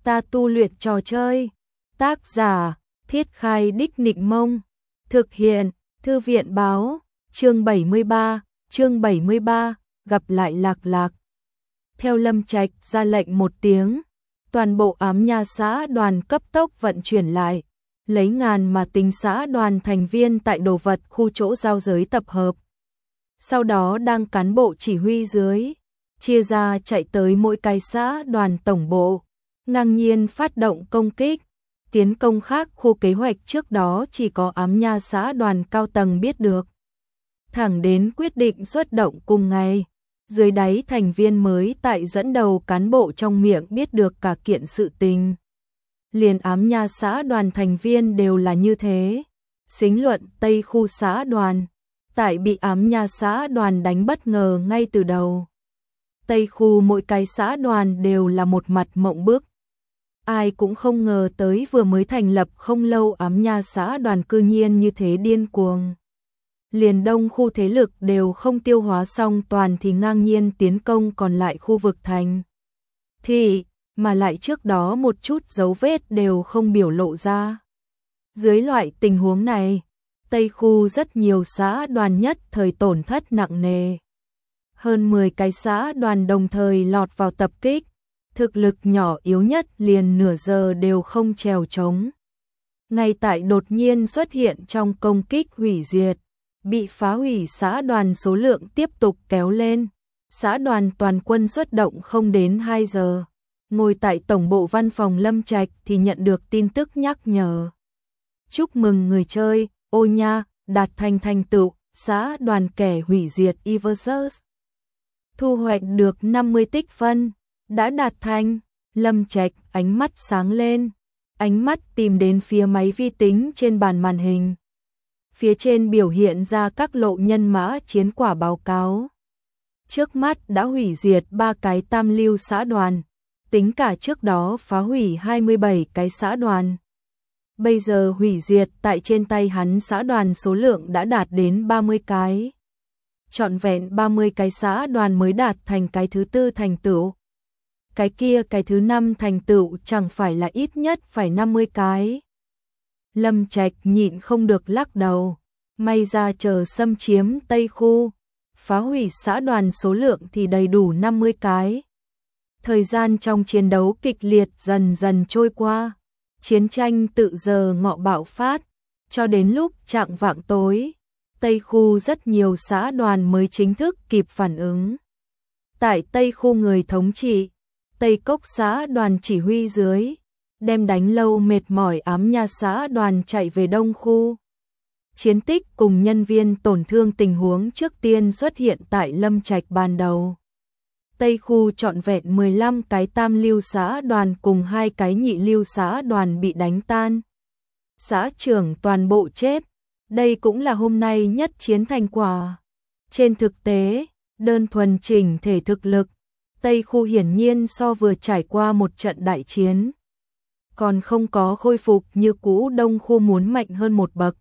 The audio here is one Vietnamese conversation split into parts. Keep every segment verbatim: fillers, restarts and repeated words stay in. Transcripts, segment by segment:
Ta tu luyện trò chơi. Tác giả, Thiết Khai Đích Nịnh Mông. Thực hiện, Thư viện Báo. Chương bảy mươi ba, chương bảy mươi ba, gặp lại Lạc Lạc. Theo Lâm Trạch ra lệnh một tiếng, toàn bộ ám nha xã đoàn cấp tốc vận chuyển lại, lấy ngàn mà tính xã đoàn thành viên tại đồ vật khu chỗ giao giới tập hợp. Sau đó đang cán bộ chỉ huy dưới, chia ra chạy tới mỗi cái xã đoàn tổng bộ, ngang nhiên phát động công kích, tiến công khác khu kế hoạch trước đó chỉ có ám nha xã đoàn cao tầng biết được. Thẳng đến quyết định xuất động cùng ngày, dưới đáy thành viên mới tại dẫn đầu cán bộ trong miệng biết được cả kiện sự tình. Liền ám nha xã đoàn thành viên đều là như thế. Xính luận Tây khu xã đoàn, tại bị ám nha xã đoàn đánh bất ngờ ngay từ đầu. Tây khu mỗi cái xã đoàn đều là một mặt mộng bức. Ai cũng không ngờ tới vừa mới thành lập không lâu ám nha xã đoàn cư nhiên như thế điên cuồng. Liền đông khu thế lực đều không tiêu hóa xong toàn thì ngang nhiên tiến công còn lại khu vực thành. Thì, mà lại trước đó một chút dấu vết đều không biểu lộ ra. Dưới loại tình huống này, Tây khu rất nhiều xã đoàn nhất thời tổn thất nặng nề. Hơn mười cái xã đoàn đồng thời lọt vào tập kích, thực lực nhỏ yếu nhất liền nửa giờ đều không trèo trống. Ngay tại đột nhiên xuất hiện trong công kích hủy diệt, bị phá hủy xã đoàn số lượng tiếp tục kéo lên. Xã đoàn toàn quân xuất động không đến hai giờ. Ngồi tại tổng bộ văn phòng Lâm Trạch thì nhận được tin tức nhắc nhở. Chúc mừng người chơi, ô nha, đạt thành thành tựu, xã đoàn kẻ hủy diệt Eversus. Thu hoạch được năm mươi tích phân, đã đạt thành. Lâm Trạch ánh mắt sáng lên, ánh mắt tìm đến phía máy vi tính trên bàn màn hình. Phía trên biểu hiện ra các lộ nhân mã chiến quả báo cáo. Trước mắt đã hủy diệt ba cái tam lưu xã đoàn, tính cả trước đó phá hủy hai mươi bảy cái xã đoàn. Bây giờ hủy diệt tại trên tay hắn xã đoàn số lượng đã đạt đến ba mươi cái. Trọn vẹn ba mươi cái xã đoàn mới đạt thành cái thứ tư thành tựu. Cái kia cái thứ năm thành tựu chẳng phải là ít nhất phải năm mươi cái. Lâm Trạch nhịn không được lắc đầu, may ra chờ xâm chiếm Tây khu, phá hủy xã đoàn số lượng thì đầy đủ năm mươi cái. Thời gian trong chiến đấu kịch liệt dần dần trôi qua, chiến tranh tự giờ ngọ bạo phát, cho đến lúc chạng vạng tối, Tây khu rất nhiều xã đoàn mới chính thức kịp phản ứng. Tại Tây khu người thống trị, Tây Cốc xã đoàn chỉ huy dưới, đem đánh lâu mệt mỏi ám nha xã đoàn chạy về Đông khu. Chiến tích cùng nhân viên tổn thương tình huống trước tiên xuất hiện tại Lâm Trạch ban đầu. Tây khu trọn vẹn mười lăm cái tam lưu xã đoàn cùng hai cái nhị lưu xã đoàn bị đánh tan. Xã trưởng toàn bộ chết, đây cũng là hôm nay nhất chiến thành quả. Trên thực tế, đơn thuần chỉnh thể thực lực, Tây khu hiển nhiên so vừa trải qua một trận đại chiến, còn không có khôi phục như cũ Đông khu muốn mạnh hơn một bậc.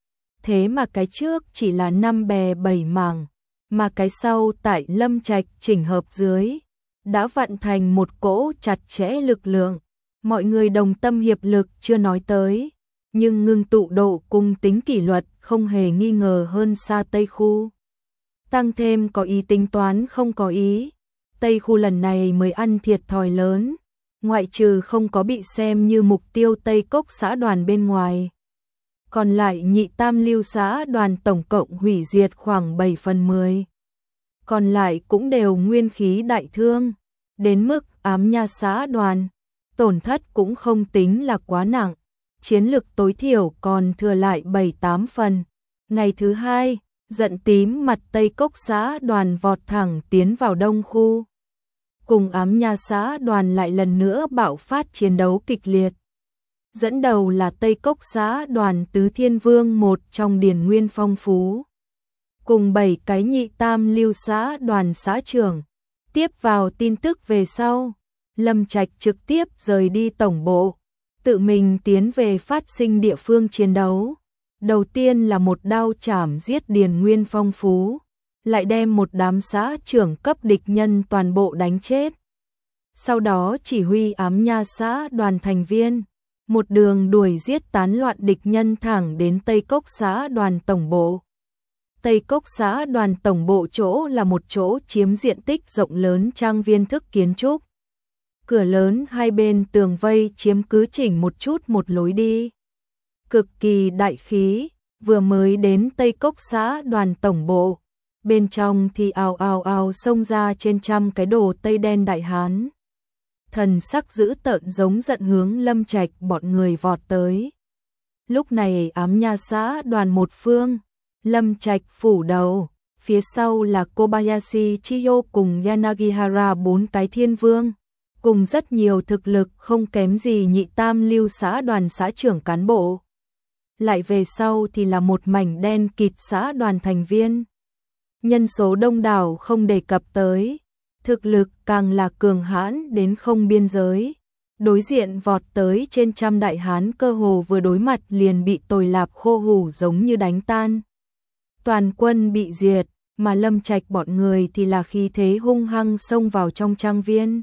Thế mà cái trước chỉ là năm bè bảy mảng, mà cái sau tại Lâm Trạch chỉnh hợp dưới, đã vận thành một cỗ chặt chẽ lực lượng. Mọi người đồng tâm hiệp lực chưa nói tới, nhưng ngưng tụ độ cùng tính kỷ luật không hề nghi ngờ hơn xa Tây khu. Tăng thêm có ý tính toán không có ý, Tây khu lần này mới ăn thiệt thòi lớn, ngoại trừ không có bị xem như mục tiêu Tây Cốc xã đoàn bên ngoài. Còn lại nhị tam lưu xã đoàn tổng cộng hủy diệt khoảng bảy phần mười. Còn lại cũng đều nguyên khí đại thương, đến mức ám nha xã đoàn, tổn thất cũng không tính là quá nặng, chiến lực tối thiểu còn thừa lại bảy tám phần. Ngày thứ hai, giận tím mặt Tây Cốc xã đoàn vọt thẳng tiến vào Đông khu. Cùng ám nha xã đoàn lại lần nữa bạo phát chiến đấu kịch liệt. Dẫn đầu là Tây Cốc xã đoàn Tứ Thiên Vương một trong điền nguyên phong phú. Cùng bảy cái nhị tam lưu xã đoàn xã trưởng. Tiếp vào tin tức về sau, Lâm Trạch trực tiếp rời đi tổng bộ, tự mình tiến về phát sinh địa phương chiến đấu. Đầu tiên là một đao chảm giết điền nguyên phong phú, lại đem một đám xã trưởng cấp địch nhân toàn bộ đánh chết. sau đó chỉ huy ám nha xã đoàn thành viên, một đường đuổi giết tán loạn địch nhân thẳng đến Tây Cốc xã đoàn tổng bộ. Tây Cốc xã đoàn tổng bộ chỗ là một chỗ chiếm diện tích rộng lớn trang viên thức kiến trúc. Cửa lớn hai bên tường vây chiếm cứ chỉnh một chút một lối đi. Cực kỳ đại khí, vừa mới đến Tây Cốc xã đoàn tổng bộ, bên trong thì ào ào ào xông ra trên trăm cái đồ Tây đen đại hán. Thần sắc dữ tợn giống giận hướng Lâm Trạch bọn người vọt tới. Lúc này ám nha xã đoàn một phương, Lâm Trạch phủ đầu, phía sau là Kobayashi Chiyo cùng Yanagihara bốn cái thiên vương, cùng rất nhiều thực lực không kém gì nhị tam lưu xã đoàn xã trưởng cán bộ. Lại về sau thì là một mảnh đen kịt xã đoàn thành viên. Nhân số đông đảo không đề cập tới, thực lực càng là cường hãn đến không biên giới. Đối diện vọt tới trên trăm đại hán cơ hồ vừa đối mặt liền bị tồi lạp khô hủ giống như đánh tan. Toàn quân bị diệt, mà Lâm Trạch bọn người thì là khí thế hung hăng xông vào trong trang viên.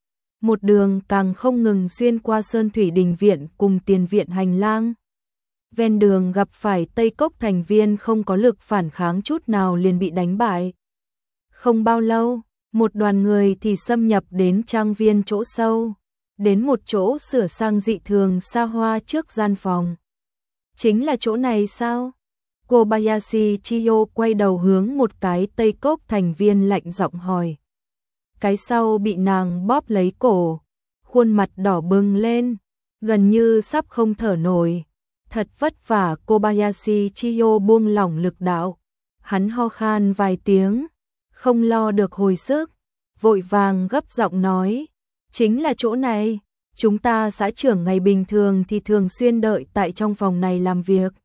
Một đường càng không ngừng xuyên qua sơn thủy đình viện cùng tiền viện hành lang. Ven đường gặp phải Tây Cốc thành viên không có lực phản kháng chút nào liền bị đánh bại. Không bao lâu, một đoàn người thì xâm nhập đến trang viên chỗ sâu, đến một chỗ sửa sang dị thường xa hoa trước gian phòng. Chính là chỗ này sao? Kobayashi Chiyo quay đầu hướng một cái Tây Cốc thành viên lạnh giọng hỏi. Cái sau bị nàng bóp lấy cổ, khuôn mặt đỏ bừng lên, gần như sắp không thở nổi. Thật vất vả Kobayashi Chiyo buông lỏng lực đạo. Hắn ho khan vài tiếng, không lo được hồi sức, vội vàng gấp giọng nói. Chính là chỗ này, chúng ta xã trưởng ngày bình thường thì thường xuyên đợi tại trong phòng này làm việc.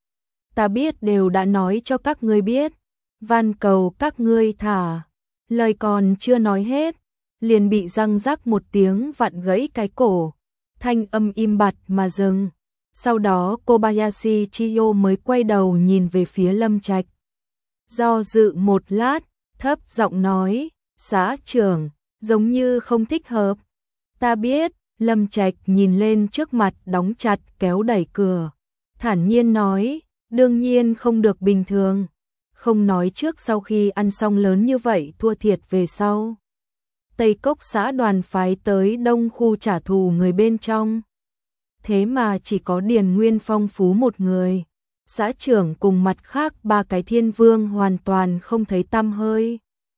Ta biết đều đã nói cho các ngươi biết, van cầu các ngươi thả. Lời còn chưa nói hết, liền bị răng rắc một tiếng vặn gãy cái cổ, thanh âm im bặt mà dừng. Sau đó Kobayashi Chiyo mới quay đầu nhìn về phía Lâm Trạch. Do dự một lát, thấp giọng nói, xã trưởng, giống như không thích hợp. Ta biết, Lâm Trạch nhìn lên trước mặt đóng chặt kéo đẩy cửa. Thản nhiên nói, đương nhiên không được bình thường. Không nói trước sau khi ăn xong lớn như vậy thua thiệt về sau. Tây Cốc xã đoàn phái tới đông khu trả thù người bên trong. Thế mà chỉ có Điền Nguyên Phong Phú một người. Xã trưởng cùng mặt khác ba cái thiên vương hoàn toàn không thấy tăm hơi.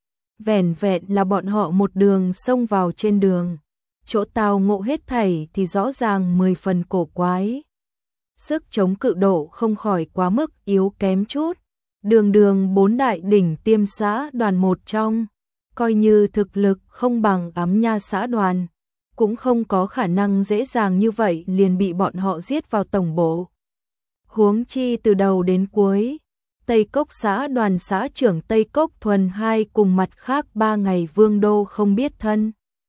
Vẻn vẹn là bọn họ một đường xông vào trên đường. Chỗ tao ngộ hết thảy thì rõ ràng mười phần cổ quái. Sức chống cự độ không khỏi quá mức yếu kém chút. Đường đường bốn đại đỉnh tiêm xã đoàn một trong. Coi như thực lực không bằng ám nha xã đoàn. Cũng không có khả năng dễ dàng như vậy liền bị bọn họ giết vào tổng bộ. Huống chi từ đầu đến cuối, Tây Cốc xã đoàn xã trưởng Tây Cốc thuần hai cùng mặt khác ba ngày vương đô không biết thân.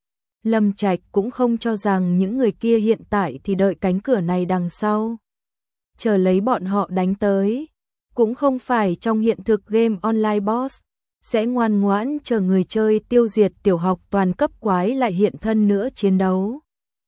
Lâm Trạch cũng không cho rằng những người kia hiện tại thì đợi cánh cửa này đằng sau. Chờ lấy bọn họ đánh tới, cũng không phải trong hiện thực game online boss. Sẽ ngoan ngoãn chờ người chơi tiêu diệt tiểu học toàn cấp quái lại hiện thân nữa chiến đấu.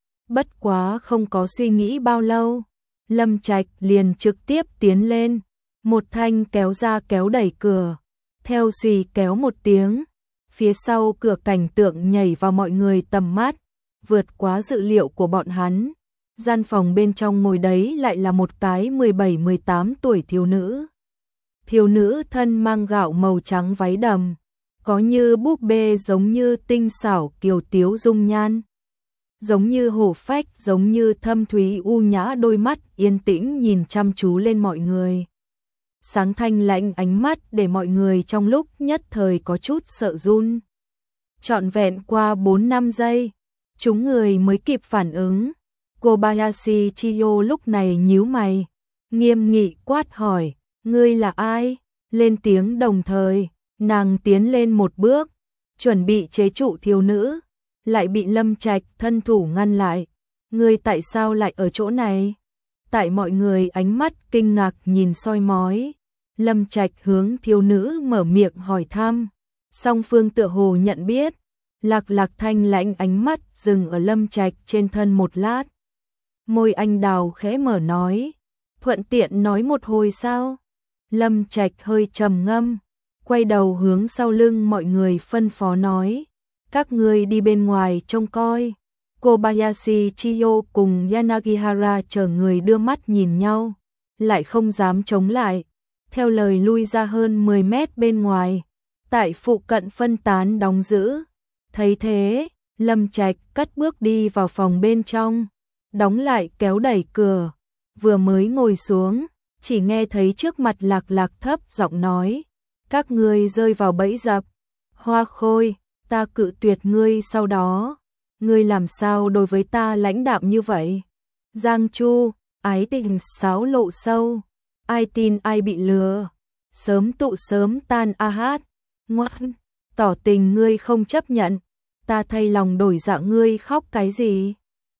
Bất quá không có suy nghĩ bao lâu, Lâm Trạch liền trực tiếp tiến lên, một thanh kéo ra kéo đẩy cửa, theo xì kéo một tiếng, phía sau cửa cảnh tượng nhảy vào mọi người tầm mắt, vượt quá dự liệu của bọn hắn. Gian phòng bên trong ngồi đấy lại là một cái mười bảy mười tám tuổi thiếu nữ. Thiếu nữ thân mang gạo màu trắng váy đầm, có như búp bê giống như tinh xảo kiều tiếu dung nhan. Giống như hổ phách, giống như thâm thúy u nhã đôi mắt yên tĩnh nhìn chăm chú lên mọi người. Sáng thanh lãnh ánh mắt để mọi người trong lúc nhất thời có chút sợ run. Trọn vẹn qua bốn năm giây, chúng người mới kịp phản ứng. Kobayashi Chiyo lúc này nhíu mày, nghiêm nghị quát hỏi. Ngươi là ai? Lên tiếng đồng thời, nàng tiến lên một bước, chuẩn bị chế trụ thiếu nữ, lại bị Lâm Trạch thân thủ ngăn lại. Ngươi tại sao lại ở chỗ này? Tại mọi người ánh mắt kinh ngạc nhìn soi mói, Lâm Trạch hướng thiếu nữ mở miệng hỏi thăm. Song phương tựa hồ nhận biết, Lạc Lạc thanh lãnh ánh mắt dừng ở Lâm Trạch trên thân một lát. Môi anh đào khẽ mở nói, thuận tiện nói một hồi sao? Lâm Trạch hơi trầm ngâm, quay đầu hướng sau lưng mọi người phân phó nói, các ngươi đi bên ngoài trông coi. Kobayashi Chiyo cùng Yanagihara chờ người đưa mắt nhìn nhau, lại không dám chống lại, theo lời lui ra hơn mười mét bên ngoài, tại phụ cận phân tán đóng giữ. Thấy thế, Lâm Trạch cất bước đi vào phòng bên trong, đóng lại kéo đẩy cửa, vừa mới ngồi xuống, chỉ nghe thấy trước mặt Lạc Lạc thấp giọng nói, các ngươi rơi vào bẫy dập. Hoa Khôi, ta cự tuyệt ngươi sau đó, ngươi làm sao đối với ta lãnh đạm như vậy? Giang Chu, ái tình sáo lộ sâu, ai tin ai bị lừa, sớm tụ sớm tan a hát, ngoan, tỏ tình ngươi không chấp nhận, ta thay lòng đổi dạ ngươi khóc cái gì?